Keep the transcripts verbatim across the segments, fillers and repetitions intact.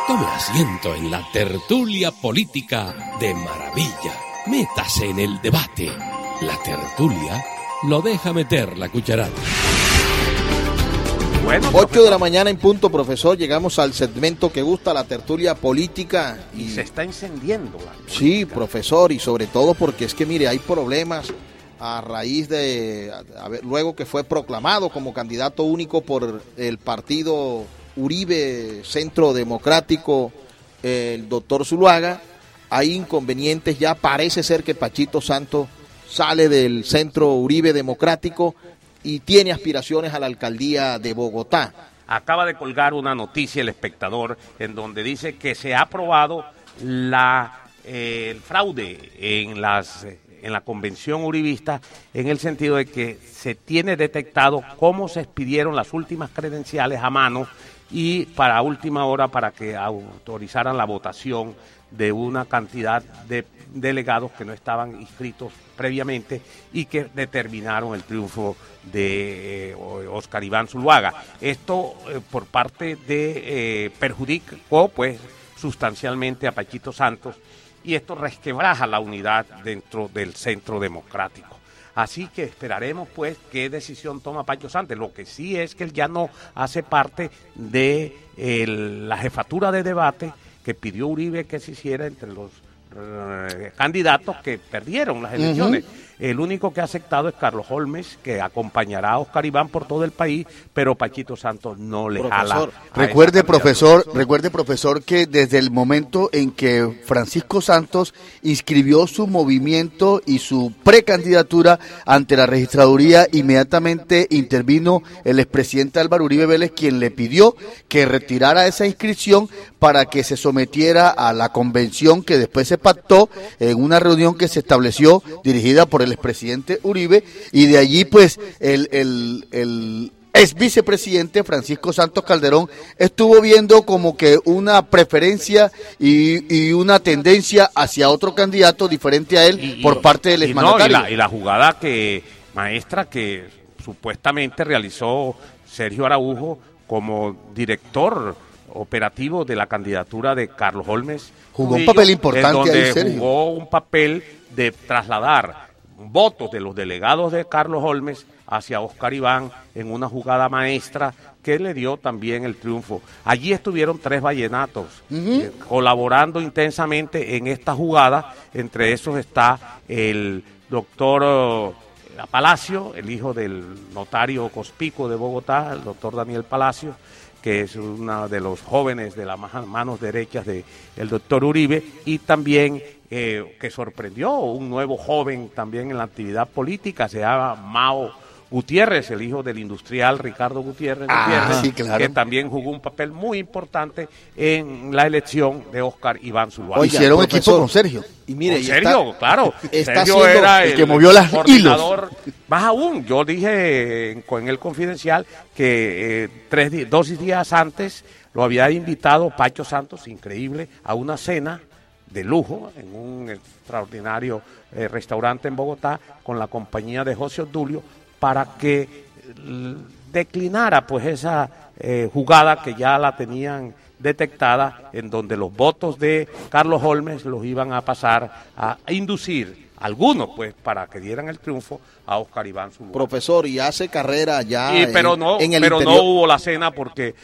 Tome asiento en la tertulia política de maravilla. Métase en el debate. La tertulia lo deja meter la cucharada. Bueno, ocho de la mañana en punto, profesor. Llegamos al segmento que gusta, la tertulia política. Y, y se está encendiendo la política. Sí, profesor, y sobre todo porque es que, mire, hay problemas a raíz de, a ver, luego que fue proclamado como candidato único por el partido Uribe Centro Democrático, el doctor Zuluaga. Hay inconvenientes, ya parece ser que Pachito Santos sale del Centro Uribe Democrático y tiene aspiraciones a la alcaldía de Bogotá. Acaba de colgar una noticia El Espectador en donde dice que se ha aprobado la, eh, el fraude en, las, en la convención uribista, en el sentido de que se tiene detectado cómo se expidieron las últimas credenciales a mano y para última hora para que autorizaran la votación de una cantidad de delegados que no estaban inscritos previamente y que determinaron el triunfo de eh, Óscar Iván Zuluaga. Esto eh, por parte de eh, perjudicó pues sustancialmente a Pachito Santos y esto resquebraja la unidad dentro del Centro Democrático. Así que esperaremos pues qué decisión toma Pachito Santos. Lo que sí es que él ya no hace parte de eh, la jefatura de debate que pidió Uribe que se hiciera entre los uh, candidatos que perdieron las elecciones. Uh-huh. El único que ha aceptado es Carlos Holmes, que acompañará a Óscar Iván por todo el país, pero Pachito Santos no le profesor, jala. Recuerde, profesor, recuerde, profesor, que desde el momento en que Francisco Santos inscribió su movimiento y su precandidatura ante la registraduría, inmediatamente intervino el expresidente Álvaro Uribe Vélez, quien le pidió que retirara esa inscripción para que se sometiera a la convención que después se pactó en una reunión que se estableció dirigida por el expresidente Uribe, y de allí pues el, el, el ex vicepresidente Francisco Santos Calderón estuvo viendo como que una preferencia y, y una tendencia hacia otro candidato diferente a él y, por y, parte del exmandatario. No, y, la, y la jugada que maestra que supuestamente realizó Sergio Araujo como director operativo de la candidatura de Carlos Holmes jugó un papel importante donde ahí, Sergio. Jugó un papel de trasladar votos de los delegados de Carlos Holmes hacia Óscar Iván en una jugada maestra que le dio también el triunfo. Allí estuvieron tres vallenatos uh-huh. eh, colaborando intensamente en esta jugada. Entre esos está el doctor uh, Palacio, el hijo del notario conspicuo de Bogotá, el doctor Daniel Palacio, que es uno de los jóvenes de las manos derechas del doctor Uribe, y también eh, que sorprendió un nuevo joven también en la actividad política, se llama Mao Gutiérrez, el hijo del industrial Ricardo Gutiérrez, ah, Gutiérrez sí, claro. que también jugó un papel muy importante en la elección de Óscar Iván Zuluaga. Hicieron equipo con Sergio. Y mire, con Sergio, está, claro, está Sergio era el, el que movió las coordinador. Más aún, yo dije en, en el confidencial que eh, tres, dos días antes lo había invitado Pacho Santos, increíble, a una cena de lujo en un extraordinario eh, restaurante en Bogotá con la compañía de José Obdulio para que l- declinara pues esa eh, jugada que ya la tenían detectada, en donde los votos de Carlos Holmes los iban a pasar a, a inducir algunos pues para que dieran el triunfo a Óscar Iván Zuluaga. Profesor, y hace carrera ya y, pero en, no, en el pero interior. no hubo la cena porque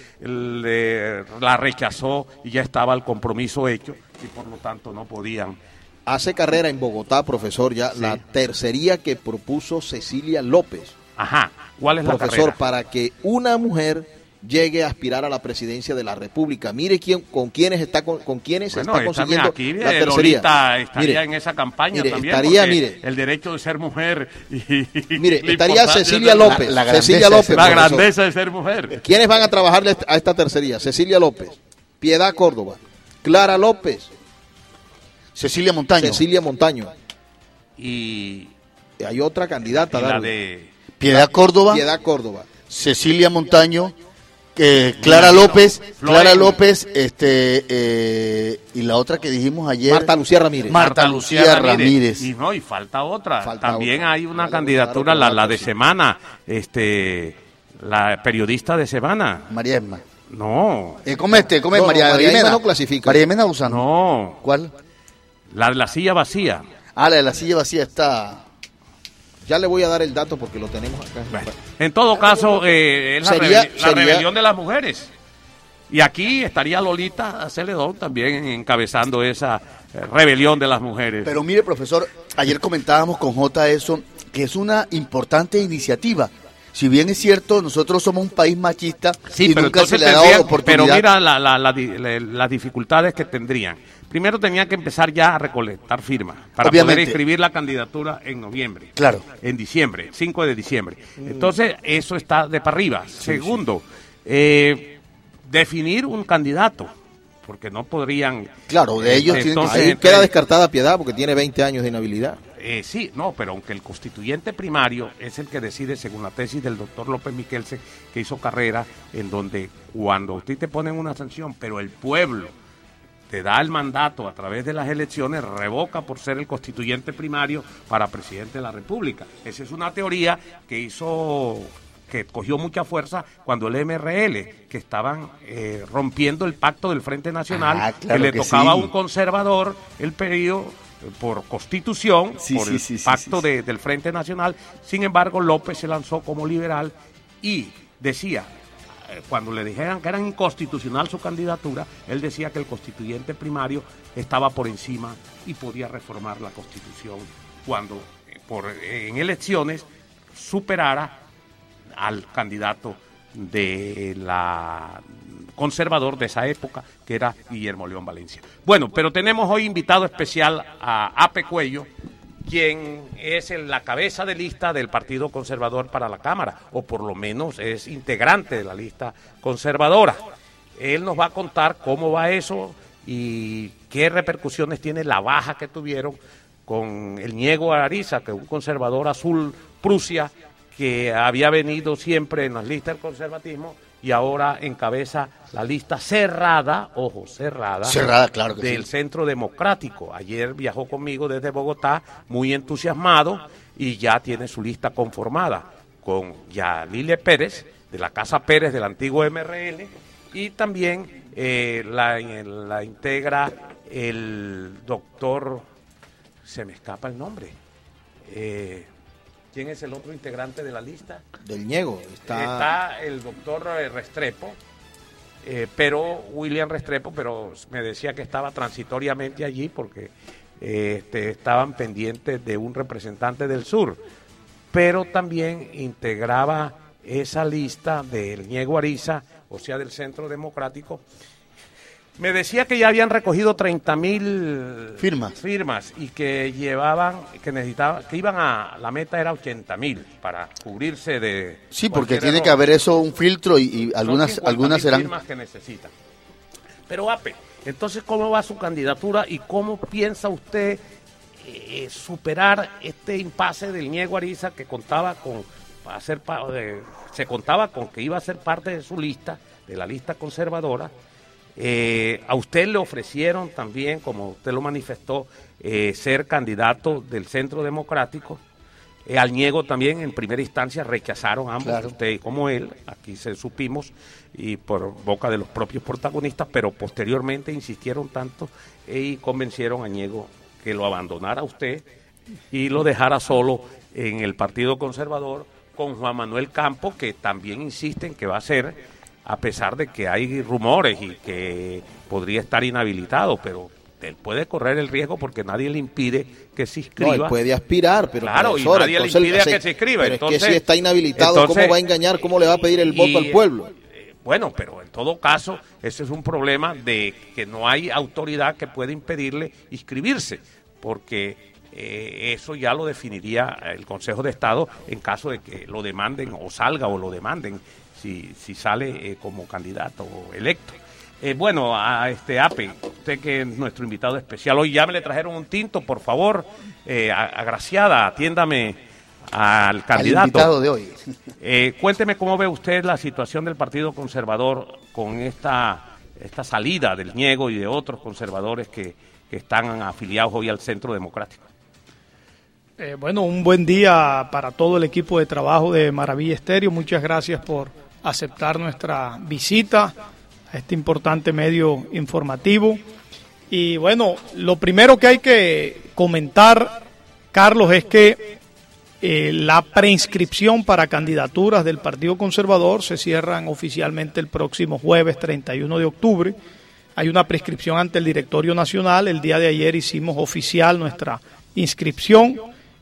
le, la rechazó y ya estaba el compromiso hecho y por lo tanto no podían. Hace carrera en Bogotá, profesor, ya sí. La tercería que propuso Cecilia López. Ajá, ¿cuál es profesor, la carrera? Para que una mujer llegue a aspirar a la presidencia de la República. Mire quién, con quiénes está con, con quiénes bueno, está consiguiendo aquí, la tercería. Lolita estaría mire, en esa campaña mire, también. Estaría, mire, el derecho de ser mujer. Y, mire, estaría Cecilia López. La, la Cecilia López. La grandeza de ser mujer. ¿Quiénes van a trabajarle a esta tercería? Cecilia López, Piedad Córdoba, Clara López, Cecilia Montaño. Cecilia Montaño. Y hay otra candidata. Y la de Piedad Córdoba. Piedad Córdoba. Cecilia Montaño. Eh, Clara López, Clara López, este eh, y la otra que dijimos ayer, Marta Lucía Ramírez. Marta, Marta Lucía, Lucía Ramírez. Ramírez. Y no, y falta otra. Falta También otra. hay una Vale, candidatura, claro, la, claro, la de sí. Semana, este, la periodista de Semana. María Esma. No. Eh, ¿Cómo este? ¿Cómo es? No, no, María, María Jimena Jimena no clasifica. María Jimena Usano. No. ¿Cuál? La de la silla vacía. Ah, la de la silla vacía está... Ya le voy a dar el dato porque lo tenemos acá. Bueno, en todo caso, eh, es la, Sería- rebel- la sería- rebelión de las mujeres. Y aquí estaría Lolita Celedón también encabezando esa eh, rebelión de las mujeres. Pero mire, profesor, ayer comentábamos con J eso, que es una importante iniciativa. Si bien es cierto, nosotros somos un país machista Sí, y pero nunca se entonces le ha dado tendrían- oportunidad. pero mira la- la- la di- la- las dificultades que tendrían. Primero tenían que empezar ya a recolectar firmas para Obviamente. poder inscribir la candidatura en noviembre. Claro. En diciembre, cinco de diciembre. Entonces, eso está de para arriba. Segundo, eh, definir un candidato, porque no podrían... Claro, de ellos eh, tienen que entonces, Ahí entre- queda descartada Piedad porque tiene veinte años de inhabilidad. Eh, sí, no, pero aunque el constituyente primario es el que decide según la tesis del doctor López Miquelsen, que hizo carrera, en donde cuando usted te ponen una sanción, pero el pueblo te da el mandato a través de las elecciones, revoca por ser el constituyente primario para presidente de la República. Esa es una teoría que hizo, que cogió mucha fuerza cuando el M R L, que estaban eh, rompiendo el pacto del Frente Nacional, Ah, claro que le que tocaba sí. a un conservador el periodo eh, por constitución, Sí, por sí, el sí, sí, pacto sí, sí. de- del Frente Nacional. Sin embargo, López se lanzó como liberal y decía, eh, cuando le dijeran que era inconstitucional su candidatura, él decía que el constituyente primario estaba por encima y podía reformar la Constitución cuando eh, por, eh, en elecciones superara al candidato de la conservador de esa época, que era Guillermo León Valencia. Bueno, pero tenemos hoy invitado especial a Ape Cuello, quien es el- la cabeza de lista del Partido Conservador para la Cámara, o por lo menos es integrante de la lista conservadora. Él nos va a contar cómo va eso y qué repercusiones tiene la baja que tuvieron con el Ñego Ariza, que es un conservador azul Prusia, que había venido siempre en las listas del conservatismo y ahora encabeza la lista cerrada, ojo, cerrada, Cerrada, claro que del sí. Centro Democrático. Ayer viajó conmigo desde Bogotá, muy entusiasmado, y ya tiene su lista conformada con Yalile Pérez, de la Casa Pérez del antiguo M R L, y también eh, la, la integra el doctor, se me escapa el nombre, eh, ¿quién es el otro integrante de la lista? Del Ñego. Está, Está el doctor eh, Restrepo, eh, pero William Restrepo, pero me decía que estaba transitoriamente allí porque eh, este, estaban pendientes de un representante del sur, pero también integraba esa lista del Ñego Ariza, o sea, del Centro Democrático. Me decía que ya habían recogido treinta mil Firmas. firmas y que llevaban, que necesitaban, que iban a, la meta era ochenta mil para cubrirse de... Sí, porque cualquier tiene error. que haber eso, un filtro y, y Son algunas cincuenta algunas mil serán... firmas que necesitan. Pero Ape, entonces, ¿cómo va su candidatura y cómo piensa usted eh, superar este impasse del Ñego Ariza que contaba con, para ser, pa- de- se contaba con que iba a ser parte de su lista, de la lista conservadora? Eh, a usted le ofrecieron también, como usted lo manifestó, eh, ser candidato del Centro Democrático. Eh, al Ñego también en primera instancia rechazaron ambos, Claro. usted como él, aquí se supimos, y por boca de los propios protagonistas, pero posteriormente insistieron tanto eh, y convencieron a Ñego que lo abandonara a usted y lo dejara solo en el Partido Conservador con Juan Manuel Campo, que también insisten que va a ser, a pesar de que hay rumores y que podría estar inhabilitado, pero él puede correr el riesgo porque nadie le impide que se no, inscriba. él puede aspirar, pero Claro, y profesor, nadie le entonces, impide a se- que se inscriba. Pero Entonces- es que si está inhabilitado, entonces, ¿cómo va a engañar? ¿Cómo le va a pedir el y- voto al pueblo? eh, Bueno, pero en todo caso, ese es un problema de que no hay autoridad que pueda impedirle inscribirse, porque eh, eso ya lo definiría el Consejo de Estado en caso de que lo demanden o salga o lo demanden si, si sale eh, como candidato o electo. Eh, bueno, a este Ape, usted que es nuestro invitado especial, hoy ya me le trajeron un tinto, por favor, eh, a- agraciada, atiéndame al Al candidato. invitado de hoy. Eh, cuénteme cómo ve usted la situación del Partido Conservador con esta, esta salida del Ñego y de otros conservadores que, que están afiliados hoy al Centro Democrático. Eh, bueno, un buen día para todo el equipo de trabajo de Maravilla Estéreo. Muchas gracias por aceptar nuestra visita a este importante medio informativo. Y bueno, lo primero que hay que comentar, Carlos, es que eh, la preinscripción para candidaturas del Partido Conservador se cierran oficialmente el próximo jueves treinta y uno de octubre. Hay una prescripción ante el Directorio Nacional. El día de ayer hicimos oficial nuestra inscripción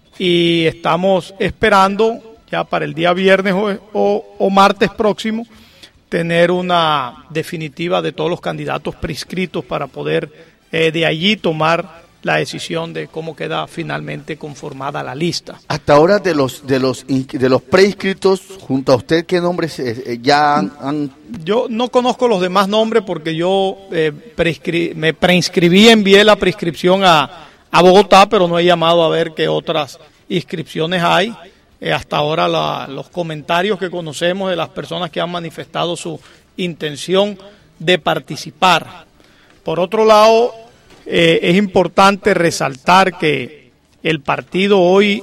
y estamos esperando ya para el día viernes o, o, o martes próximo tener una definitiva de todos los candidatos prescritos para poder eh, de allí tomar la decisión de cómo queda finalmente conformada la lista. Hasta ahora de los de los de los preinscritos, junto a usted, ¿qué nombres eh, ya han, han...? Yo no conozco los demás nombres porque yo eh, prescri me preinscribí, envié la prescripción a, a Bogotá, pero no he llamado a ver qué otras inscripciones hay. Eh, hasta ahora la, los comentarios que conocemos de las personas que han manifestado su intención de participar. Por otro lado, eh, es importante resaltar que el partido hoy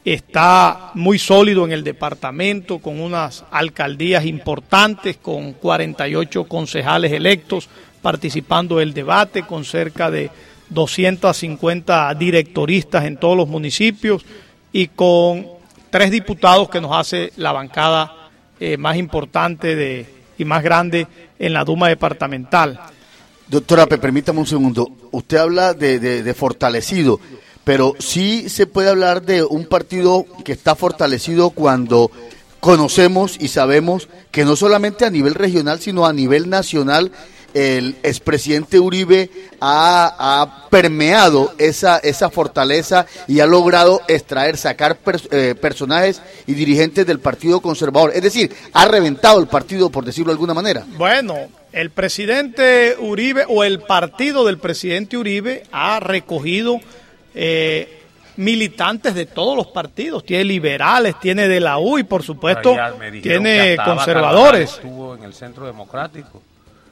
está muy sólido en el departamento, con unas alcaldías importantes, con cuarenta y ocho concejales electos participando del debate, con cerca de doscientos cincuenta directoristas en todos los municipios y con tres diputados que nos hace la bancada eh, más importante de, y más grande en la Duma departamental. Doctora, permítame un segundo. Usted habla de, de, de fortalecido, pero sí se puede hablar de un partido que está fortalecido cuando conocemos y sabemos que no solamente a nivel regional, sino a nivel nacional, el expresidente Uribe ha, ha permeado esa, esa fortaleza y ha logrado extraer, sacar per, eh, personajes y dirigentes del Partido Conservador. Es decir, ha reventado el partido, por decirlo de alguna manera. Bueno, el presidente Uribe o el partido del presidente Uribe ha recogido eh, militantes de todos los partidos. Tiene liberales, tiene de la U y por supuesto tiene conservadores. Estuvo en el Centro Democrático,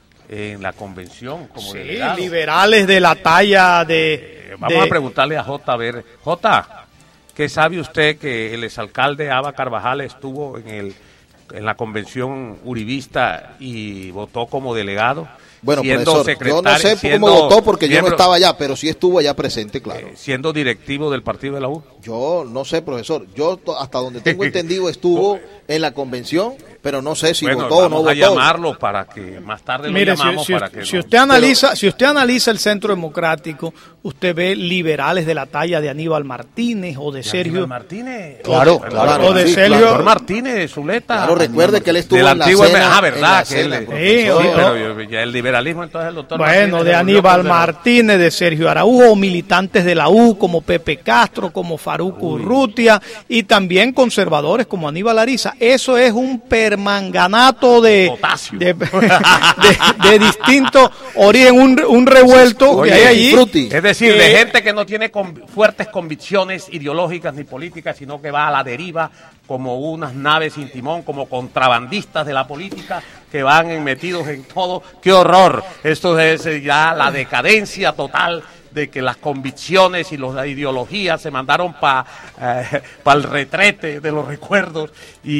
en la convención como sí, delegado. Liberales de la talla de... Eh, vamos de... a preguntarle a J. a ver, J, ¿qué sabe usted que el exalcalde Aba Carvajal estuvo en el en la convención uribista y votó como delegado? Bueno, profesor, yo no sé cómo votó porque miembro, yo no estaba allá, pero sí estuvo allá presente, claro. Eh, siendo directivo del partido de la U. Yo no sé, profesor, yo hasta donde tengo entendido estuvo en la convención, pero no sé si bueno, votó o no votó. Vamos a llamarlo para que más tarde Mire, lo llamamos si, si, para que si no... usted analiza, pero... si usted analiza el Centro Democrático, usted ve liberales de la talla de Aníbal Martínez o de, de Sergio Aníbal Martínez, claro, o, claro, o de sí, Sergio claro. Martínez, Zuleta. Claro, recuerde que él estuvo en la antigua, cena, ah, verdad, que cena, él, sí, sí, o, pero ya el liberalismo entonces el doctor bueno, Martínez, de Aníbal Martínez, de Sergio Araújo, militantes de la U como Pepe Castro, como Faruk Urrutia y también conservadores como Aníbal Ariza. Eso es un permanganato de de, de, de distinto origen, un, un revuelto Oye, que hay allí. Frutti. Es decir, que, de gente que no tiene con, fuertes convicciones ideológicas ni políticas, sino que va a la deriva como unas naves sin timón, como contrabandistas de la política que van metidos en todo. ¡Qué horror! Esto es ya la decadencia total de que las convicciones y las ideologías se mandaron para eh, pa el retrete de los recuerdos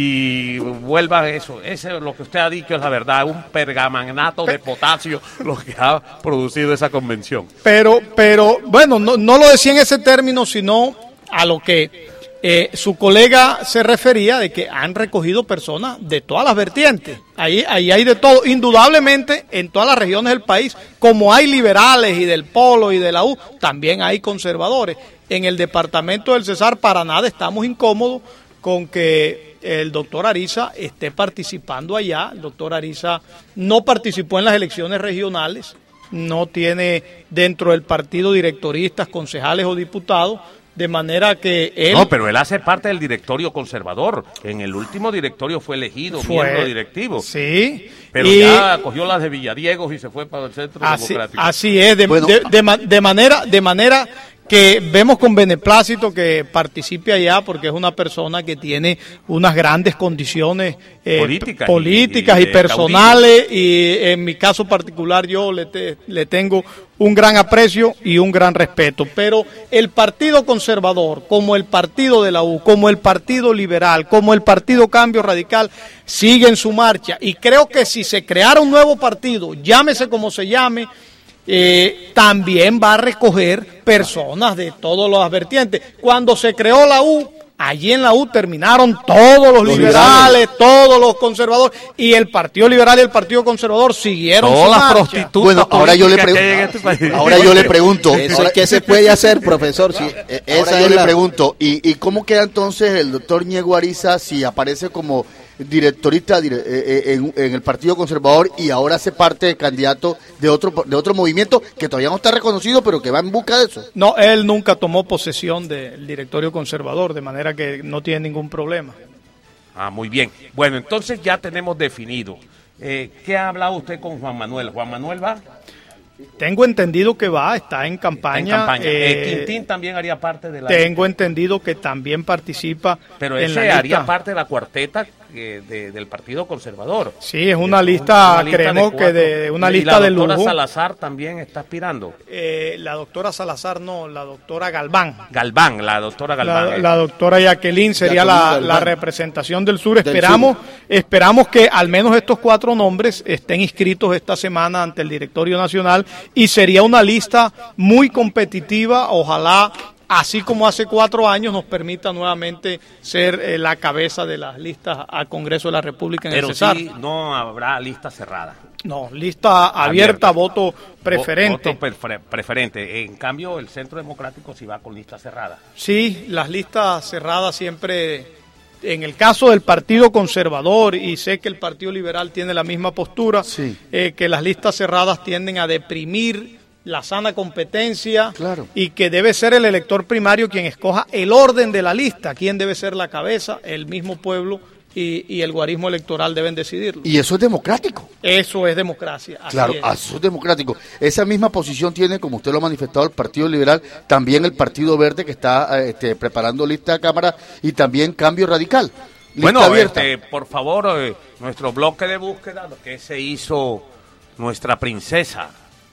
y vuelvan eso. Eso es lo que usted ha dicho, es la verdad, un pergamanato de potasio lo que ha producido esa convención. Pero, pero bueno, no, no lo decía en ese término, sino a lo que eh, su colega se refería de que han recogido personas de todas las vertientes. Ahí, ahí hay de todo, indudablemente en todas las regiones del país, como hay liberales y del Polo y de la U, también hay conservadores. En el departamento del Cesar para nada estamos incómodos con que el doctor Ariza esté participando allá. El doctor Ariza no participó en las elecciones regionales, no tiene dentro del partido directoristas, concejales o diputados, de manera que él... No, pero él hace parte del directorio conservador. En el último directorio fue elegido fue, miembro directivo. Sí. Pero y, ya cogió las de Villadiegos y se fue para el Centro así, Democrático. Así es, de, bueno, de, de, de manera... De manera que vemos con beneplácito que participe allá porque es una persona que tiene unas grandes condiciones eh, políticas, políticas y, y, y personales caudillo. Y en mi caso particular yo le, te, le tengo un gran aprecio y un gran respeto, pero el Partido Conservador, como el Partido de la U, como el Partido Liberal, como el Partido Cambio Radical, sigue en su marcha y creo que si se creara un nuevo partido, llámese como se llame, Eh, también va a recoger personas de todos los vertientes. Cuando se creó la U, allí en la U terminaron todos los, los liberales, liberales, todos los conservadores, y el Partido Liberal y el Partido Conservador siguieron todas su las marcha. Prostitutas. Bueno, ahora yo le pregunto, este ahora yo le pregunto, ¿Eso ¿qué se puede hacer, profesor? Si, eh, ahora esa yo es le la... pregunto, ¿y, ¿y cómo queda entonces el doctor Ñego Ariza si aparece como directorista en, en el Partido Conservador y ahora hace parte de candidato de otro de otro movimiento que todavía no está reconocido, pero que va en busca de eso? No, él nunca tomó posesión del directorio conservador, de manera que no tiene ningún problema. Ah, muy bien. Bueno, entonces ya tenemos definido. Eh, ¿Qué ha hablado usted con Juan Manuel? ¿Juan Manuel va? Tengo entendido que va, está en campaña. Está en campaña. Eh, eh, Quintín también haría parte de la... Tengo entendido que también participa. Pero en ese la lista. haría parte de la cuarteta eh, de, del Partido Conservador. Sí, es una es lista, una lista creemos de que de una lista de lujo. ¿La doctora Salazar también está aspirando? Eh, la doctora Salazar no, la doctora Galván. Galván, la doctora Galván. La, la doctora Jacqueline sería Jacqueline la, la representación del sur. Del esperamos, sur. esperamos que al menos estos cuatro nombres estén inscritos esta semana ante el Directorio Nacional y sería una lista muy competitiva, ojalá así como hace cuatro años nos permita nuevamente ser eh, la cabeza de las listas al Congreso de la República en Pero el Cesar. Sí, no habrá lista cerrada. No, lista abierta, abierta. voto preferente. Voto prefer preferente. En cambio, el Centro Democrático sí va con lista cerrada. Sí, las listas cerradas siempre, en el caso del Partido Conservador, y sé que el Partido Liberal tiene la misma postura, sí. eh, que las listas cerradas tienden a deprimir la sana competencia, claro. y que debe ser el elector primario quien escoja el orden de la lista, quién debe ser la cabeza, el mismo pueblo y, y el guarismo electoral deben decidirlo. Y eso es democrático. Eso es democracia. Así claro, es. Eso es democrático. Esa misma posición tiene, como usted lo ha manifestado, el Partido Liberal, también el Partido Verde que está este, preparando lista de Cámara y también Cambio Radical. Lista bueno, abierta. Este, por favor, eh, nuestro bloque de búsqueda, lo que se hizo nuestra princesa,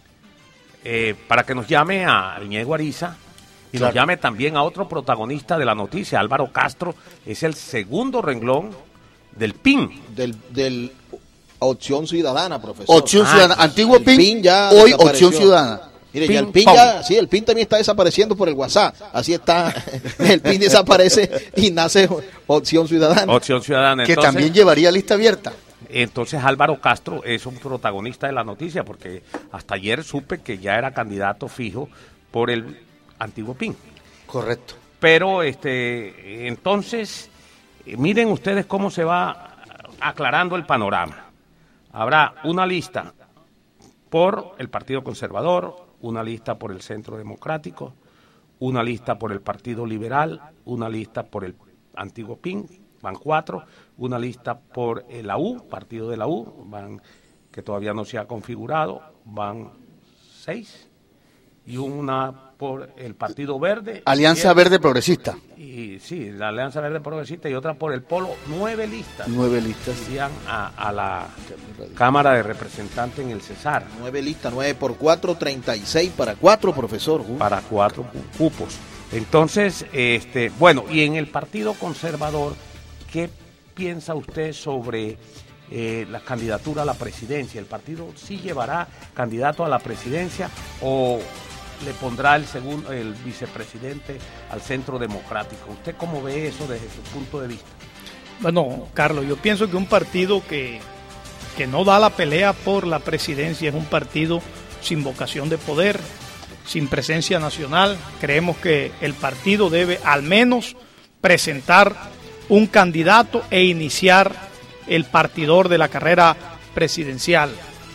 Eh, para que nos llame a Ñego Ariza y claro. nos llame también a otro protagonista de la noticia, Álvaro Castro, es el segundo renglón del P I N. Del, del Opción Ciudadana, profesor. Opción ah, Ciudadana, antiguo P I N, P I N ya hoy Opción Ciudadana. Mire, ya el P I N ya, sí, el P I N también está desapareciendo por el WhatsApp, así está, el P I N desaparece y nace Opción Ciudadana. Opción Ciudadana. Que entonces, también llevaría lista abierta. Entonces Álvaro Castro es un protagonista de la noticia porque hasta ayer supe que ya era candidato fijo por el antiguo P I N. Correcto. Pero este entonces miren ustedes cómo se va aclarando el panorama. Habrá una lista por el Partido Conservador, una lista por el Centro Democrático, una lista por el Partido Liberal, una lista por el antiguo P I N, van cuatro, una lista por la U, partido de la U, van que todavía no se ha configurado, van seis, y una por el Partido Verde. Alianza siete, Verde Progresista. Y sí, la Alianza Verde Progresista y otra por el Polo, nueve listas. Nueve listas. Irían a, a la Cámara de Representantes en el Cesar. Nueve listas, nueve por cuatro, treinta y seis para cuatro, profesor. Uh. Para cuatro cupos. Entonces, este, bueno, y en el Partido Conservador, ¿qué piensa usted sobre eh, la candidatura a la presidencia? ¿El partido sí llevará candidato a la presidencia o le pondrá el segundo, el vicepresidente al Centro Democrático? ¿Usted cómo ve eso desde su punto de vista? Bueno, Carlos, yo pienso que un partido que, que no da la pelea por la presidencia es un partido sin vocación de poder, sin presencia nacional. Creemos que el partido debe al menos presentar un candidato e iniciar el partidor de la carrera presidencial.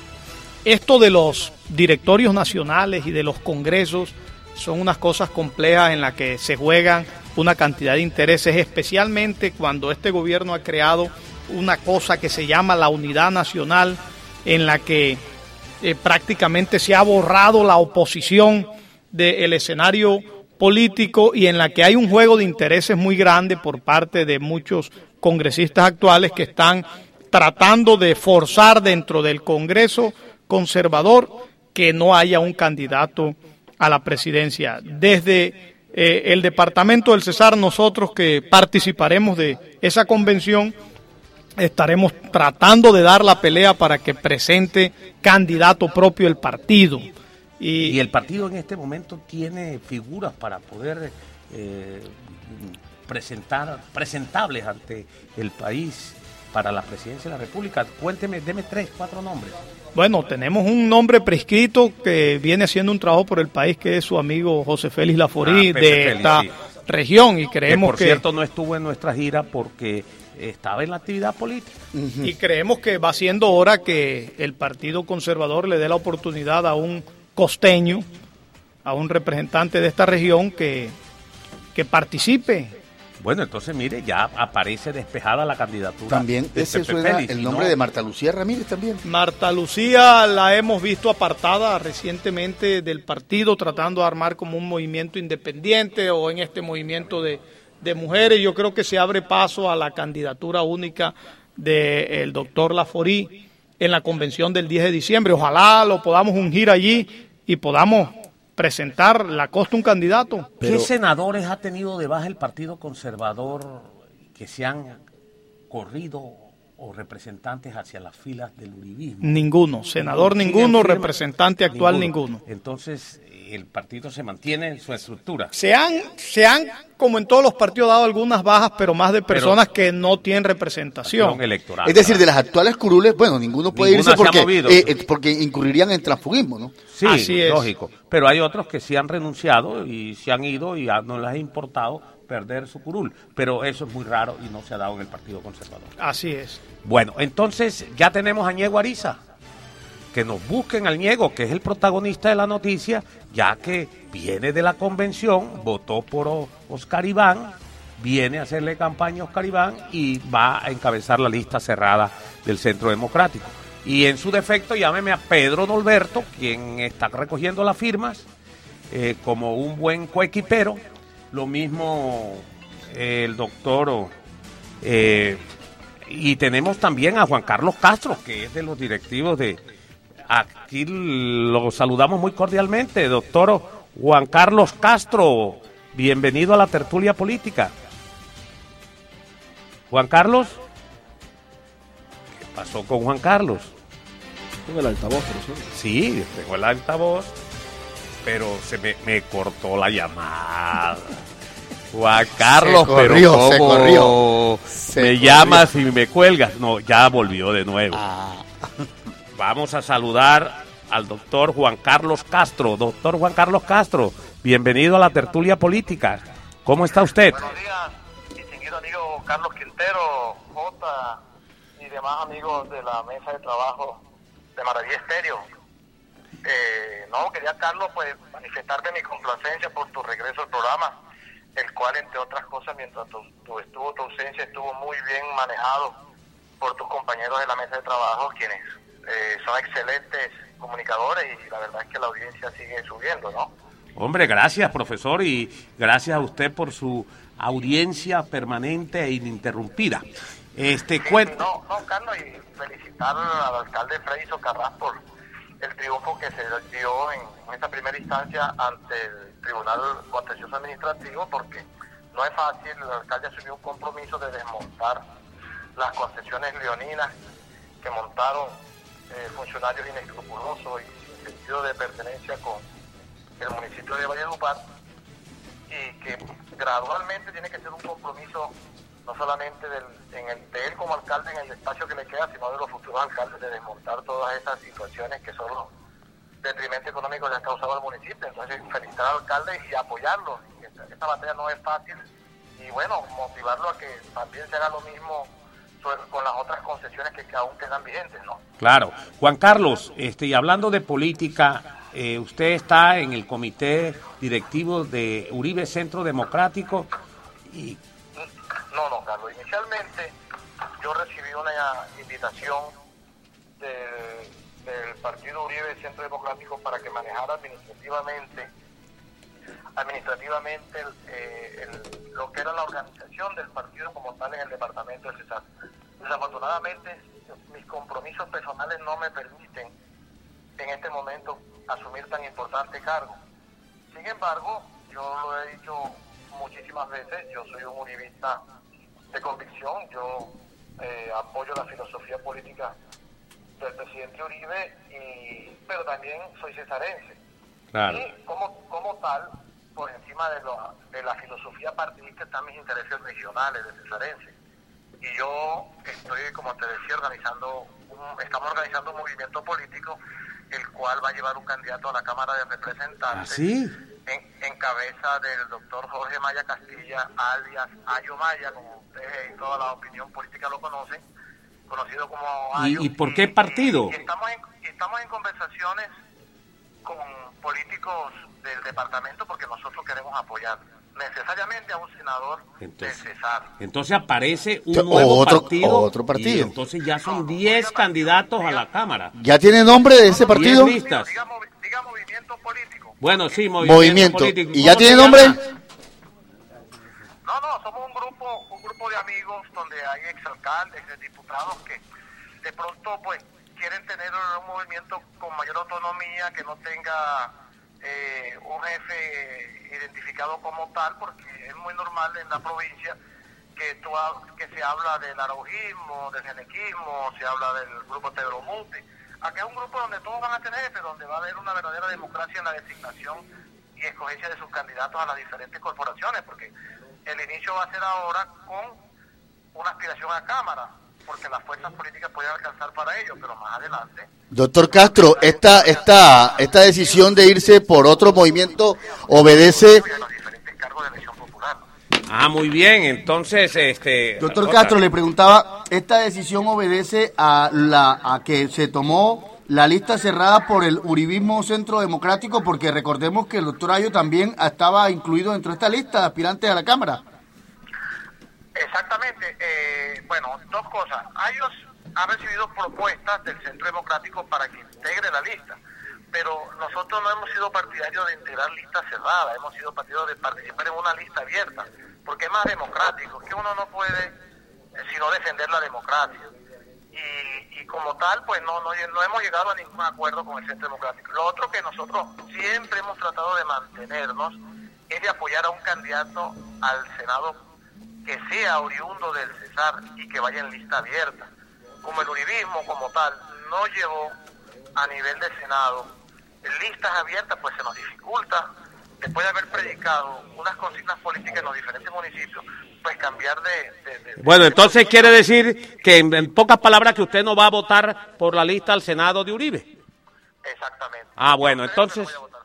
Esto de los directorios nacionales y de los congresos son unas cosas complejas en las que se juegan una cantidad de intereses, especialmente cuando este gobierno ha creado una cosa que se llama la unidad nacional, en la que eh, prácticamente se ha borrado la oposición del escenario político y en la que hay un juego de intereses muy grande por parte de muchos congresistas actuales que están tratando de forzar dentro del Congreso conservador que no haya un candidato a la presidencia. Desde eh, el Departamento del Cesar, nosotros que participaremos de esa convención, estaremos tratando de dar la pelea para que presente candidato propio el partido. Y, y el partido en este momento tiene figuras para poder eh, presentar, presentables ante el país para la presidencia de la República. Cuénteme, deme tres, cuatro nombres. Bueno, tenemos un nombre prescrito que viene haciendo un trabajo por el país, que es su amigo José Félix Laforí, ah, de Félix, esta sí. región, y creemos que... Por que, cierto, no estuvo en nuestra gira porque estaba en la actividad política. Uh-huh. Y creemos que va siendo hora que el Partido Conservador le dé la oportunidad a un costeño, a un representante de esta región que, que participe. Bueno, entonces mire, ya aparece despejada la candidatura. También ese suena Félix, el nombre ¿no? de Marta Lucía Ramírez también. Marta Lucía la hemos visto apartada recientemente del partido, tratando de armar como un movimiento independiente o en este movimiento de, de mujeres. Yo creo que se abre paso a la candidatura única del doctor Laforí en la convención del diez de diciembre. Ojalá lo podamos ungir allí y podamos presentar la costa un candidato. Pero, ¿qué senadores ha tenido de baja el Partido Conservador que se han corrido o representantes hacia las filas del uribismo? Ninguno, senador ninguno, representante actual ninguno. ninguno. Entonces, el partido se mantiene en su estructura. Se han, se han, como en todos los partidos, dado algunas bajas, pero más de personas pero, que no tienen representación. Electoral, es decir, de las actuales curules, bueno, ninguno puede Ninguna irse porque, movido, eh, eh, porque incurrirían en transfugismo, ¿no? Sí, así es. Lógico. Pero hay otros que sí han renunciado y se han ido y ya no les ha importado perder su curul. Pero eso es muy raro y no se ha dado en el Partido Conservador. Así es. Bueno, entonces ya tenemos a Ñego Ariza. Que nos busquen al Ñego, que es el protagonista de la noticia, ya que viene de la convención, votó por Oscar Iván, viene a hacerle campaña a Oscar Iván y va a encabezar la lista cerrada del Centro Democrático. Y en su defecto, llámeme a Pedro Norberto, quien está recogiendo las firmas, eh, como un buen coequipero. Lo mismo eh, el doctor... Eh, y tenemos también a Juan Carlos Castro, que es de los directivos de... Aquí lo saludamos muy cordialmente, doctor Juan Carlos Castro. Bienvenido a la tertulia política. Juan Carlos. ¿Qué pasó con Juan Carlos? Tengo el altavoz, profesor. Sí, tengo el altavoz, pero se me, me cortó la llamada. Juan Carlos, se corrió, pero se ¿cómo corrió. Se me corrió. llamas y me cuelgas? No, ya volvió de nuevo. Ah. Vamos a saludar al doctor Juan Carlos Castro. Doctor Juan Carlos Castro, bienvenido a la tertulia política. ¿Cómo está usted? Buenos días, distinguido amigo Carlos Quintero, Jota y demás amigos de la mesa de trabajo de Maravilla Estéreo. Eh, no, quería, Carlos, pues manifestarte mi complacencia por tu regreso al programa, el cual, entre otras cosas, mientras tu, tu estuvo tu ausencia, estuvo muy bien manejado por tus compañeros de la mesa de trabajo, quienes Eh, son excelentes comunicadores y la verdad es que la audiencia sigue subiendo, ¿no? Hombre, gracias, profesor, y gracias a usted por su audiencia permanente e ininterrumpida. Este sí, cuen... No, no, Carlos, y felicitar al alcalde Freddy Socarrás por el triunfo que se dio en, en esta primera instancia ante el Tribunal Contencioso Administrativo, porque no es fácil. El alcalde asumió un compromiso de desmontar las concesiones leoninas que montaron Eh, funcionarios inescrupulosos y sin sentido de pertenencia con el municipio de Valledupar, y que gradualmente tiene que ser un compromiso no solamente del, en el, de él como alcalde en el espacio que le queda, sino de los futuros alcaldes, de desmontar todas esas situaciones que son los detrimentos económicos que han causado al municipio. Entonces, felicitar al alcalde y apoyarlo. Esta, esta batalla no es fácil, y bueno, motivarlo a que también se haga lo mismo con las otras concesiones que aún quedan vigentes, ¿no? Claro. Juan Carlos, este, y hablando de política, eh, usted está en el comité directivo de Uribe Centro Democrático y... No, no, Carlos. Inicialmente yo recibí una invitación del, del partido Uribe Centro Democrático para que manejara administrativamente administrativamente el, eh, el, lo que era la organización del partido como tal en el departamento del Cesar. Desafortunadamente, mis compromisos personales no me permiten en este momento asumir tan importante cargo. Sin embargo, yo lo he dicho muchísimas veces, yo soy un uribista de convicción, yo eh, apoyo la filosofía política del presidente Uribe, y, pero también soy cesarense. Claro. Y como, como tal, por encima de, lo, de la filosofía partidista están mis intereses regionales de cesarense. Y yo estoy, como te decía, organizando un, estamos organizando un movimiento político el cual va a llevar un candidato a la Cámara de Representantes. ¿Ah, sí? en, en cabeza del doctor Jorge Maya Castilla, alias Ayo Maya, como ustedes y toda la opinión política lo conocen, conocido como Ayo. ¿Y, y por qué partido? Y, y estamos, en, estamos en conversaciones con políticos del departamento porque nosotros queremos apoyar necesariamente a un senador entonces, del Cesar. Entonces aparece un nuevo otro, partido, otro partido. Y entonces ya son diez candidatos a la Cámara. ¿Ya tiene nombre de ese partido? diez listas. Diga, diga movimiento político. Bueno, sí, movimiento, movimiento. político. ¿Y ya tiene nombre? No, no, somos un grupo, un grupo de amigos donde hay exalcaldes, diputados que de pronto pues quieren tener un movimiento con mayor autonomía, que no tenga eh, un jefe identificado como tal, porque es muy normal en la provincia que, tú, que se habla del araujismo, del genequismo, se habla del grupo Tebromunte. Acá es un grupo donde todos van a tener jefe, donde va a haber una verdadera democracia en la designación y escogencia de sus candidatos a las diferentes corporaciones, porque el inicio va a ser ahora con una aspiración a Cámara, porque las fuerzas políticas pueden alcanzar para ello, pero más adelante... Doctor Castro, esta, esta, esta decisión de irse por otro movimiento obedece... Ah, muy bien, entonces, este... Doctor otra. Castro, le preguntaba, ¿esta decisión obedece a la a que se tomó la lista cerrada por el uribismo Centro Democrático? Porque recordemos que el doctor Ayo también estaba incluido dentro de esta lista de aspirantes a la Cámara. Exactamente, eh, bueno, dos cosas. Ayo ha recibido propuestas del Centro Democrático para que integre la lista, pero nosotros no hemos sido partidarios de integrar listas cerradas, hemos sido partidarios de participar en una lista abierta, porque es más democrático, que uno no puede eh, sino defender la democracia. Y, y como tal, pues no, no, no hemos llegado a ningún acuerdo con el Centro Democrático. Lo otro que nosotros siempre hemos tratado de mantenernos es de apoyar a un candidato al Senado que sea oriundo del Cesar y que vaya en lista abierta. Como el uribismo como tal no llevó a nivel de Senado en listas abiertas, pues se nos dificulta, después de haber predicado unas consignas políticas en los diferentes municipios, pues cambiar de... de, de bueno, de entonces de quiere decir que en, en pocas palabras que usted no va a votar por la lista al Senado de Uribe. Exactamente. Ah, bueno, entonces...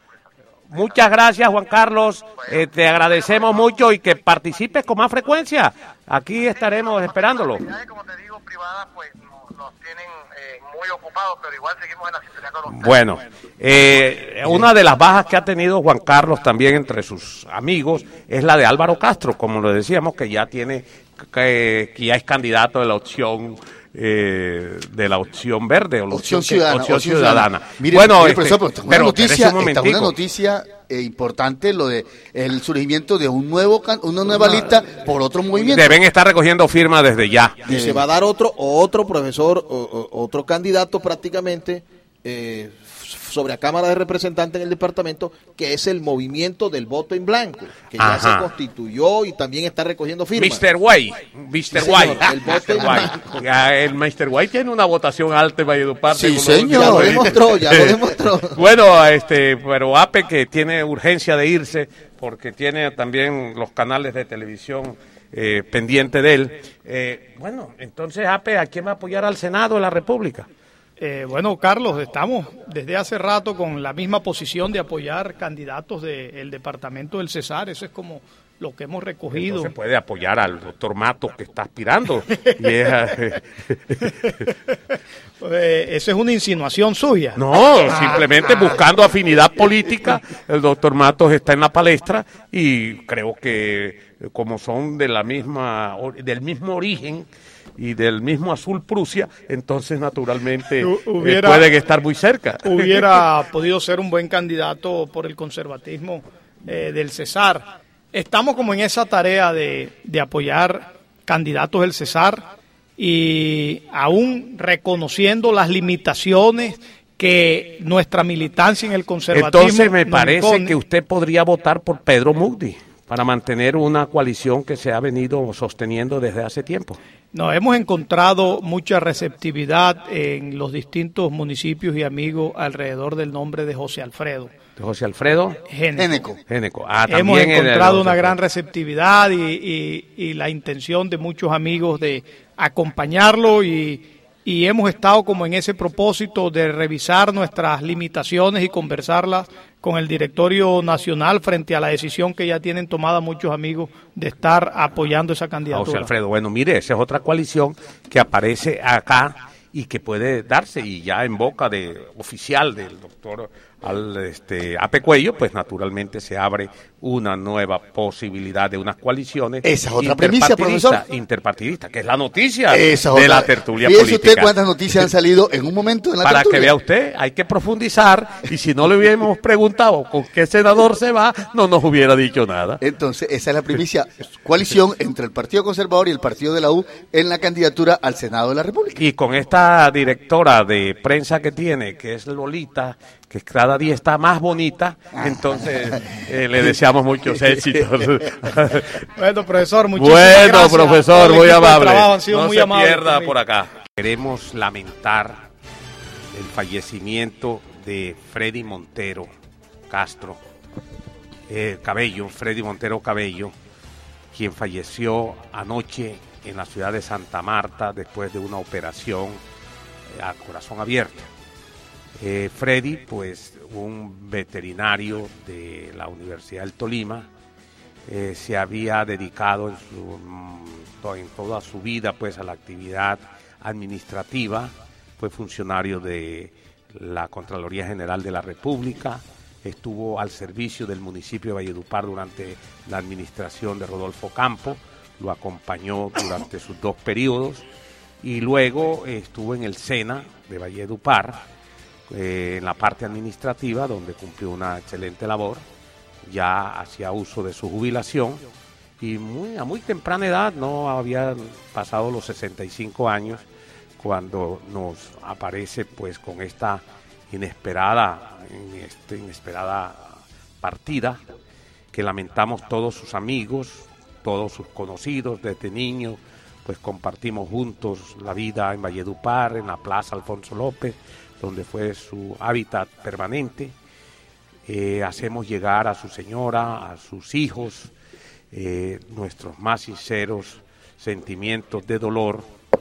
Muchas gracias, Juan Carlos. Eh, te agradecemos mucho y que participes con más frecuencia. Aquí estaremos esperándolo. Como te digo, privadas, pues nos tienen eh, muy ocupados, pero igual seguimos en la sintonía con ustedes. Bueno, eh, una de las bajas que ha tenido Juan Carlos también entre sus amigos es la de Álvaro Castro, como lo decíamos, que ya tiene, que, que ya es candidato de la opción. Eh, de la opción verde o la opción, opción ciudadana, opción opción ciudadana. ciudadana. Mire, bueno, mire, este, profesor, pero está una pero noticia, un está una noticia eh, importante, lo de el surgimiento de un nuevo una nueva lista por otro movimiento. Deben estar recogiendo firmas desde ya. Y se va a dar otro otro profesor, o, o, otro candidato prácticamente eh, sobre la Cámara de Representantes en el departamento, que es el movimiento del voto en blanco, que ya Ajá. se constituyó y también está recogiendo firmas. mister White, mister Sí, White, señor, el voto en blanco. Ya, el mister White tiene una votación alta en Valledupar. Sí, uno- señor. Ya lo demostró, ya lo demostró. Bueno, este, pero Ape, que tiene urgencia de irse porque tiene también los canales de televisión eh, pendiente de él. Eh, bueno, entonces Ape, ¿a quién va a apoyar al Senado de la República? Eh, bueno, Carlos, estamos desde hace rato con la misma posición de apoyar candidatos del departamento del Cesar. Eso es como lo que hemos recogido. Se puede apoyar al doctor Matos, que está aspirando. Y es, eh, eso es una insinuación suya. no, simplemente buscando afinidad política. El doctor Matos está en la palestra y creo que como son de la misma, del mismo origen y del mismo azul Prusia, entonces naturalmente Hubiera- eh, pueden estar muy cerca. Hubiera podido ser un buen candidato por el conservatismo eh, del Cesar. Estamos como en esa tarea de, de apoyar candidatos del Cesar y aún reconociendo las limitaciones que nuestra militancia en el conservatismo... Entonces me parece impone. que usted podría votar por Pedro Mugdi para mantener una coalición que se ha venido sosteniendo desde hace tiempo. No, hemos encontrado mucha receptividad en los distintos municipios y amigos alrededor del nombre de José Alfredo. De José Alfredo Géneco. Géneco. Ah, hemos también encontrado el, una gran receptividad y, y, y la intención de muchos amigos de acompañarlo y, y hemos estado como en ese propósito de revisar nuestras limitaciones y conversarlas con el directorio nacional frente a la decisión que ya tienen tomada muchos amigos de estar apoyando esa candidatura. José Alfredo, bueno, mire, esa es otra coalición que aparece acá y que puede darse, y ya en boca de oficial del doctor al este Ape Cuello, pues naturalmente se abre una nueva posibilidad de unas coaliciones. Esa es otra premisa, profesor. Interpartidista, que es la noticia Esa de otra. la tertulia Fíjese política. usted cuántas noticias han salido en un momento en la Para tertulia. que vea usted, hay que profundizar, y si no le hubiéramos preguntado con qué senador se va, no nos hubiera dicho nada. Entonces, esa es la primicia, coalición entre el Partido Conservador y el Partido de la U en la candidatura al Senado de la República. Y con esta directora de prensa que tiene, que es Lolita, que cada día está más bonita, entonces eh, le deseamos muchos éxitos. Bueno, profesor, muchísimas Bueno, gracias. profesor, Todo el muy equipo de amable. trabajo han sido No muy se amables pierda conmigo. por acá. Queremos lamentar el fallecimiento de Freddy Montero Castro, eh, Cabello, Freddy Montero Cabello, quien falleció anoche en la ciudad de Santa Marta después de una operación eh, a corazón abierto. Eh, Freddy, pues un veterinario de la Universidad del Tolima, eh, se había dedicado en, su, en toda su vida pues a la actividad administrativa, fue funcionario de la Contraloría General de la República, estuvo al servicio del municipio de Valledupar durante la administración de Rodolfo Campo, lo acompañó durante sus dos periodos y luego eh, estuvo en el SENA de Valledupar, Eh, en la parte administrativa, donde cumplió una excelente labor, ya hacía uso de su jubilación y muy, a muy temprana edad, no había pasado los sesenta y cinco años, cuando nos aparece pues con esta inesperada, este, inesperada partida, que lamentamos todos sus amigos, todos sus conocidos desde niños, pues compartimos juntos la vida en Valledupar, en la Plaza Alfonso López, donde fue su hábitat permanente. Eh, hacemos llegar a su señora, a sus hijos, eh, nuestros más sinceros sentimientos de dolor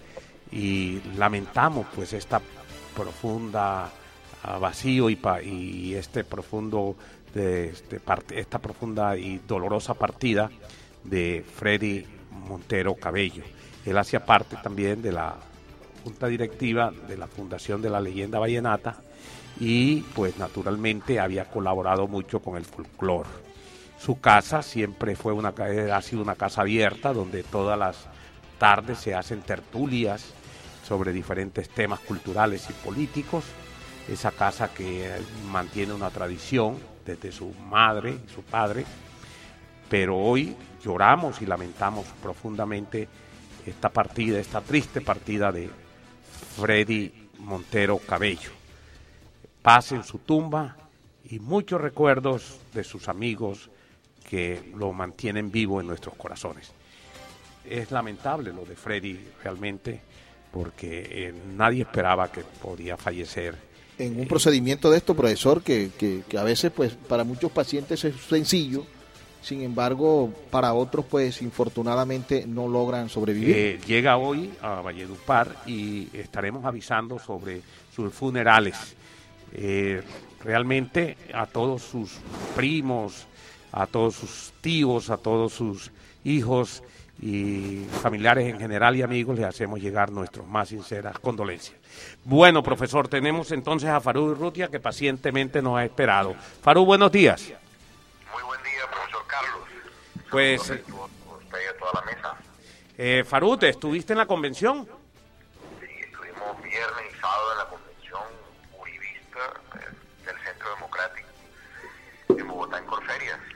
y lamentamos pues esta profunda uh, vacío y, pa y este profundo de este parte, esta profunda y dolorosa partida de Freddy Montero Cabello. Él hacía parte también de la junta directiva de la Fundación de la Leyenda Vallenata y pues naturalmente había colaborado mucho con el folclore. Su casa siempre fue una ha sido una casa abierta donde todas las tardes se hacen tertulias sobre diferentes temas culturales y políticos. Esa casa que mantiene una tradición desde su madre y su padre, pero hoy lloramos y lamentamos profundamente esta partida, esta triste partida de Freddy Montero Cabello. Paz en su tumba y muchos recuerdos de sus amigos que lo mantienen vivo en nuestros corazones. Es lamentable lo de Freddy realmente, porque eh, nadie esperaba que podía fallecer. En un procedimiento de esto, profesor, que, que, que a veces pues para muchos pacientes es sencillo, sin embargo, para otros, pues, infortunadamente no logran sobrevivir. Eh, llega hoy a Valledupar y estaremos avisando sobre sus funerales. Eh, realmente a todos sus primos, a todos sus tíos, a todos sus hijos y familiares en general y amigos les hacemos llegar nuestras más sinceras condolencias. Bueno, profesor, tenemos entonces a Farú Urrutia, que pacientemente nos ha esperado. Farú, buenos días. Muy buen día, profesor Carlos. Pues, usted y a toda la mesa. Eh, Farú, ¿te estuviste en la convención? Sí, estuvimos viernes y sábado en la convención uribista eh, del Centro Democrático en Bogotá, en Corferias.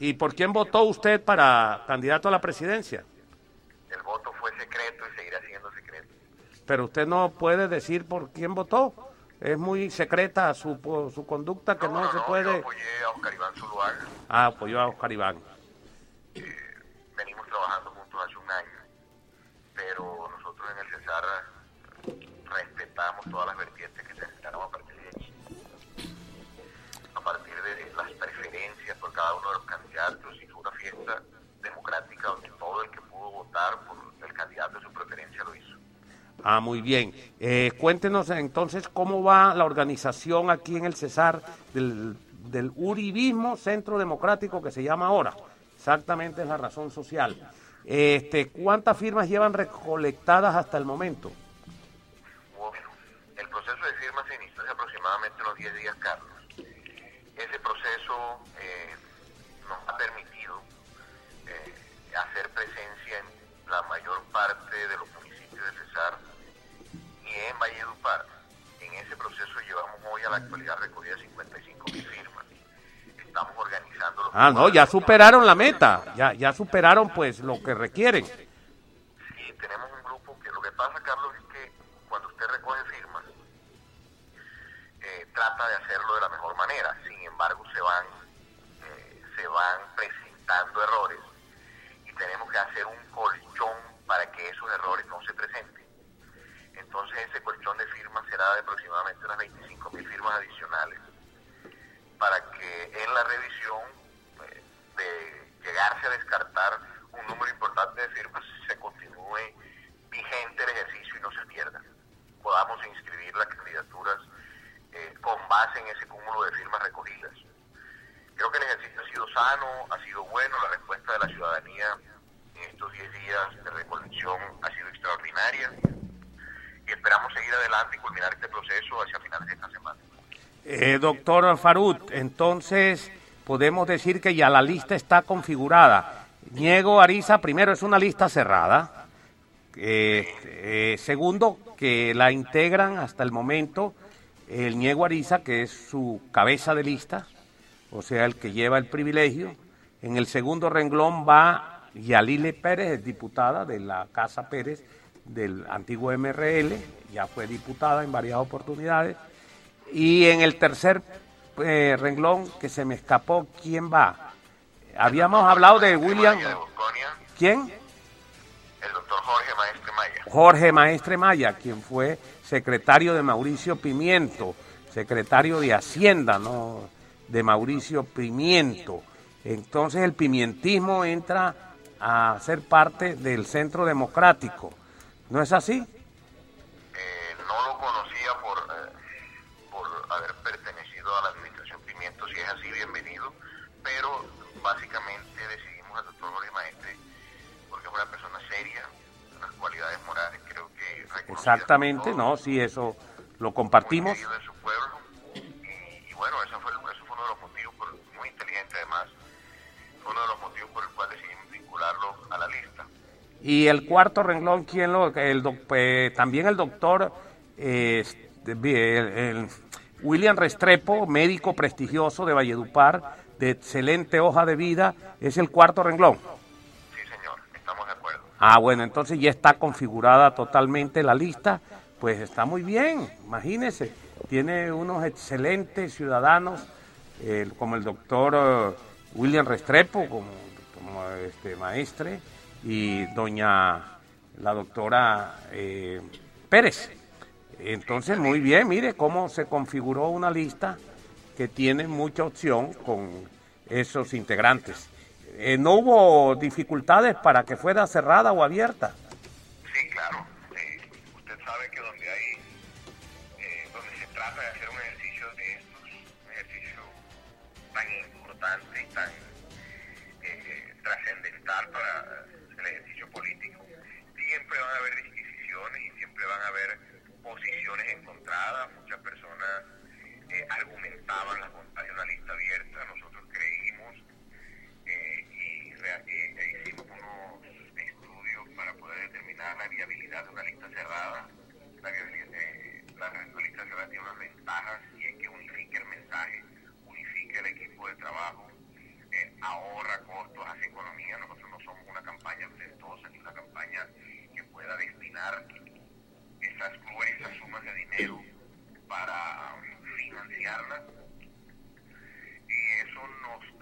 ¿Y por quién votó usted para candidato a la presidencia? El voto fue secreto y seguirá siendo secreto. Pero usted no puede decir por quién votó. Es muy secreta su su conducta que no, no, no se no, puede... Yo apoyé a Oscar Iván Zuluaga. Ah, apoyó a Oscar Iván. Eh, venimos trabajando juntos hace un año, pero nosotros en el Cesar respetamos todas las vertientes que se necesitaron a partir de allí. A partir de las preferencias por cada uno de los candidatos, y fue una fiesta democrática donde todo el que pudo votar por el candidato de su preferencia lo hizo. Ah, muy bien. Eh, cuéntenos entonces cómo va la organización aquí en el Cesar del, del uribismo Centro Democrático, que se llama ahora. Exactamente, es la razón social. Este, ¿cuántas firmas llevan recolectadas hasta el momento? Bueno, el proceso de firmas se inició hace aproximadamente unos diez días, Carlos. Ese proceso eh, nos ha permitido eh, hacer presencia en la mayor parte de los municipios de Cesar y en Valledupar. En ese proceso llevamos hoy a la actualidad recogida cincuenta y cinco mil firmas. Estamos organizando los... Ah, no, ya superaron la meta, ya ya superaron pues lo que requieren. Sí, tenemos un grupo que lo que pasa, Carlos, es que cuando usted recoge firmas, eh, trata de hacerlo de la mejor manera. Sin embargo, se van, eh, se van presentando errores y tenemos que hacer un colchón para que esos errores no se presenten. Entonces ese colchón de firmas será de aproximadamente unas veinticinco mil firmas adicionales para que en la revisión eh, de llegarse a descartar un número importante de firmas se continúe vigente el ejercicio y no se pierda. Podamos inscribir las candidaturas eh, con base en ese cúmulo de firmas recogidas. Creo que el ejercicio ha sido sano, ha sido bueno, la respuesta de la ciudadanía en estos diez días de recolección ha sido extraordinaria. Y esperamos seguir adelante y culminar este proceso hacia finales de esta semana. Eh, doctor Farut, entonces podemos decir que ya la lista está configurada. Ñego Ariza, primero, es una lista cerrada. Eh, eh, segundo, que la integran hasta el momento el Ñego Ariza, que es su cabeza de lista, o sea, el que lleva el privilegio. En el segundo renglón va Yalile Pérez, diputada de la Casa Pérez, del antiguo M R L, ya fue diputada en varias oportunidades. Y en el tercer eh, renglón, que se me escapó, ¿quién va? Habíamos hablado de William... ¿Quién? El doctor Jorge Maestre Maya. Jorge Maestre Maya, quien fue secretario de Mauricio Pimiento, secretario de Hacienda, ¿no?, de Mauricio Pimiento. Entonces el pimientismo entra a ser parte del Centro Democrático. ¿No es así? Eh, no lo conocía por, eh, por haber pertenecido a la administración Pimiento. Si es así, bienvenido. Pero básicamente decidimos al doctor Jorge Maestre porque es una persona seria, unas cualidades morales, creo que... Exactamente, no, sí, eso lo compartimos. Muy querido de su pueblo. Y, y bueno, eso fue, eso fue uno de los motivos, por, muy inteligente además, fue uno de los motivos por el cual decidimos vincularlo a la lista. Y el cuarto renglón, ¿quién lo...? El doc, eh, también el doctor eh, el, el William Restrepo, médico prestigioso de Valledupar, de excelente hoja de vida, es el cuarto renglón. Sí, señor, estamos de acuerdo. Ah, bueno, entonces ya está configurada totalmente la lista, pues está muy bien, imagínese, tiene unos excelentes ciudadanos, eh, como el doctor uh, William Restrepo, como, como este maestre, y doña la doctora eh, Pérez. Entonces, muy bien, mire cómo se configuró una lista que tiene mucha opción con esos integrantes. Eh, ¿No hubo dificultades para que fuera cerrada o abierta? Sí, claro. Eh, usted sabe que donde hay, eh, donde se trata de hacer un ejercicio de estos, un ejercicio tan importante y tan eh, trascendental para el ejercicio político, siempre van a haber disquisiciones y siempre van a haber posiciones encontradas. Muchas personas eh, argumentaban la bondad de una lista abierta. Nosotros creímos eh, y re, eh, hicimos unos estudios para poder determinar la viabilidad de una lista cerrada. La, eh, la, la lista cerrada tiene unas ventajas, y es que unifica el mensaje, unifica el equipo de trabajo, eh, ahorra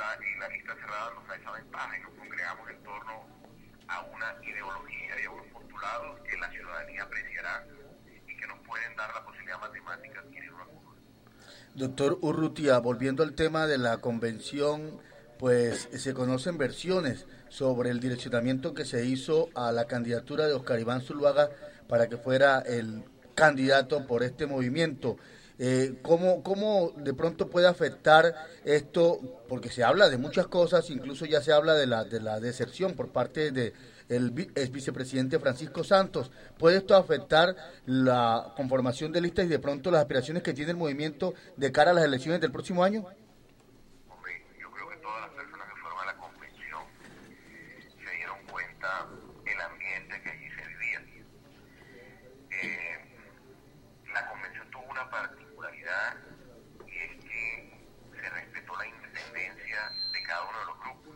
da, y la lista cerrada nos da esa ventaja y nos congregamos en torno a una ideología y a unos postulados que la ciudadanía apreciará y que nos pueden dar la posibilidad matemática de adquirir una curva. Doctor Urrutia, volviendo al tema de la convención, pues se conocen versiones sobre el direccionamiento que se hizo a la candidatura de Oscar Iván Zuluaga para que fuera el candidato por este movimiento. Eh, ¿cómo, ¿Cómo de pronto puede afectar esto? Porque se habla de muchas cosas, incluso ya se habla de la de la deserción por parte de el ex vicepresidente Francisco Santos. ¿Puede esto afectar la conformación de listas y de pronto las aspiraciones que tiene el movimiento de cara a las elecciones del próximo año? Hombre, yo creo que todas las personas que fueron a la convención se dieron cuenta el ambiente que allí se vivía. Eh, la convención tuvo una particularidad y es que se respetó la independencia de cada uno de los grupos.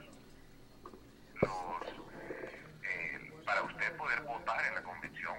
Los, eh, para usted poder votar en la convención,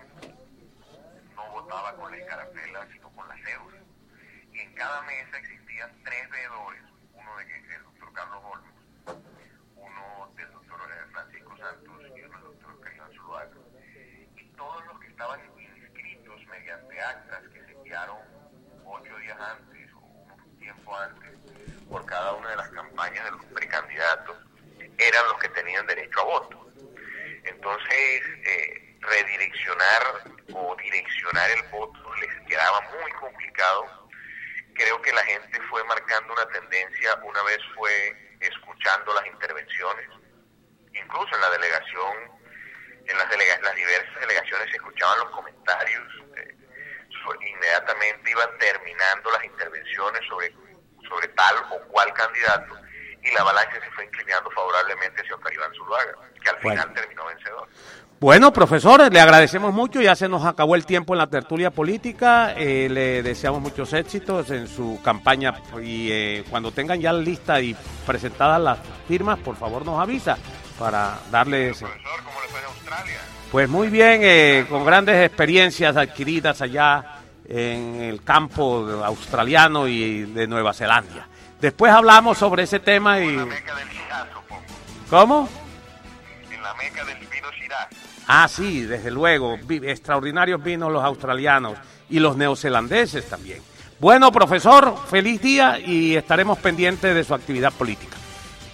no votaba con la escarapela, sino con la cédula. Y en cada mesa existían tres veedores, uno de que el doctor Carlos Olmos, uno del doctor Francisco Santos y uno del doctor Oscar Iván Zuluaga. Y todos los que estaban inscritos mediante actas que se enviaron ocho días antes o un tiempo antes por cada una de las campañas de los precandidatos eran los que tenían derecho a voto. Entonces, eh, redireccionar o direccionar el voto les quedaba muy complicado. Creo que la gente fue marcando una tendencia, una vez fue escuchando las intervenciones, incluso en la delegación, en las, delega- las diversas delegaciones se escuchaban los comentarios, eh, so- inmediatamente iban terminando las intervenciones sobre, sobre tal o cual candidato, y la balanza se fue inclinando favorablemente hacia Oscar Iván Zuluaga, que al final bueno. terminó vencedor. Bueno, profesor, le agradecemos mucho, ya se nos acabó el tiempo en la tertulia política, eh, le deseamos muchos éxitos en su campaña y eh, cuando tengan ya lista y presentadas las firmas, por favor nos avisa para darles... Profesor, ¿cómo le fue en Australia? Pues muy bien, eh, con grandes experiencias adquiridas allá en el campo australiano y de Nueva Zelanda. Después hablamos sobre ese tema y... En la meca del Shiraz, supongo. ¿Cómo? En la meca del vino Shiraz. Ah, sí, desde luego, vi- extraordinarios vinos los australianos y los neozelandeses también. Bueno, profesor, feliz día y estaremos pendientes de su actividad política.